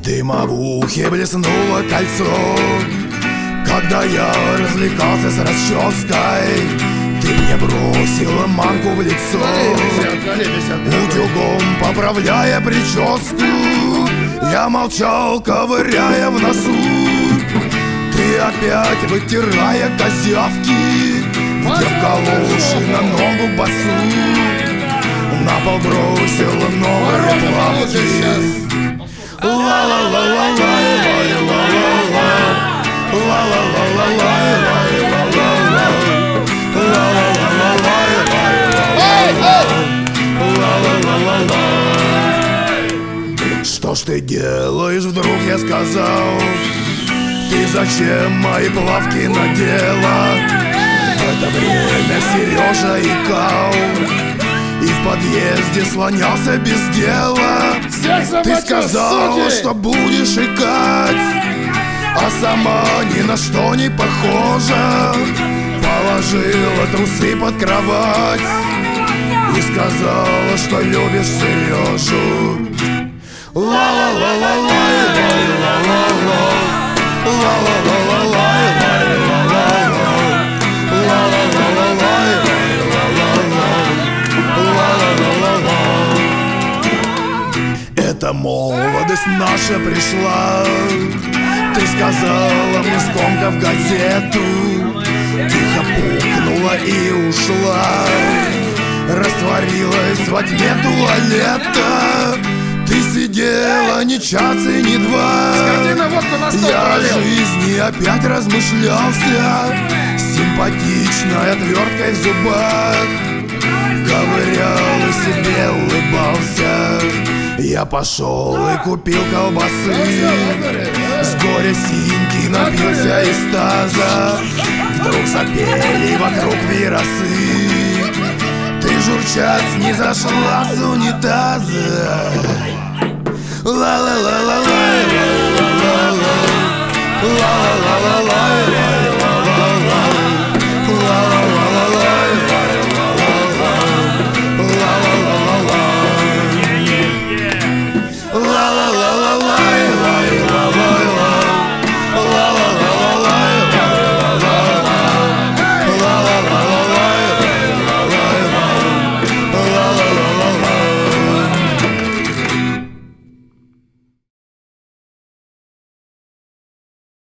дымовухе блеснуло кольцо. Когда я развлекался с расческой, ты мне бросила манку в лицо, утюгом поправляя прическу. Я молчал, ковыряя в носу. Ты опять, вытирая козявки, вдев галоши на ногу босу, на пол бросила новые плавки. Что ж ты делаешь, вдруг я сказал? Ты зачем мои плавки надела? В это время Сережа икал и в подъезде слонялся без дела. Ты сказала, что будешь икать, а сама ни на что не похожа. Положила трусы под кровать и сказала, что любишь Сережу. Эта молодость наша пришла. Ты сказала мне, скомкав газету, тихо пукнула и ушла, растворилась во тьме туалета. Ты сидела ни час и ни два. Я о жизни опять размышлялся, симпатичной отверткой в зубах, ковырял и себе улыбался. Я пошел и купил колбасы, с горя синьки напился из таза. Вдруг запели вокруг виросы, ты журчать не зашла с унитаза. Ла-ла-ла-ла-ла-ла-ла-ла-ла-ла-ла-ла-ла-ла.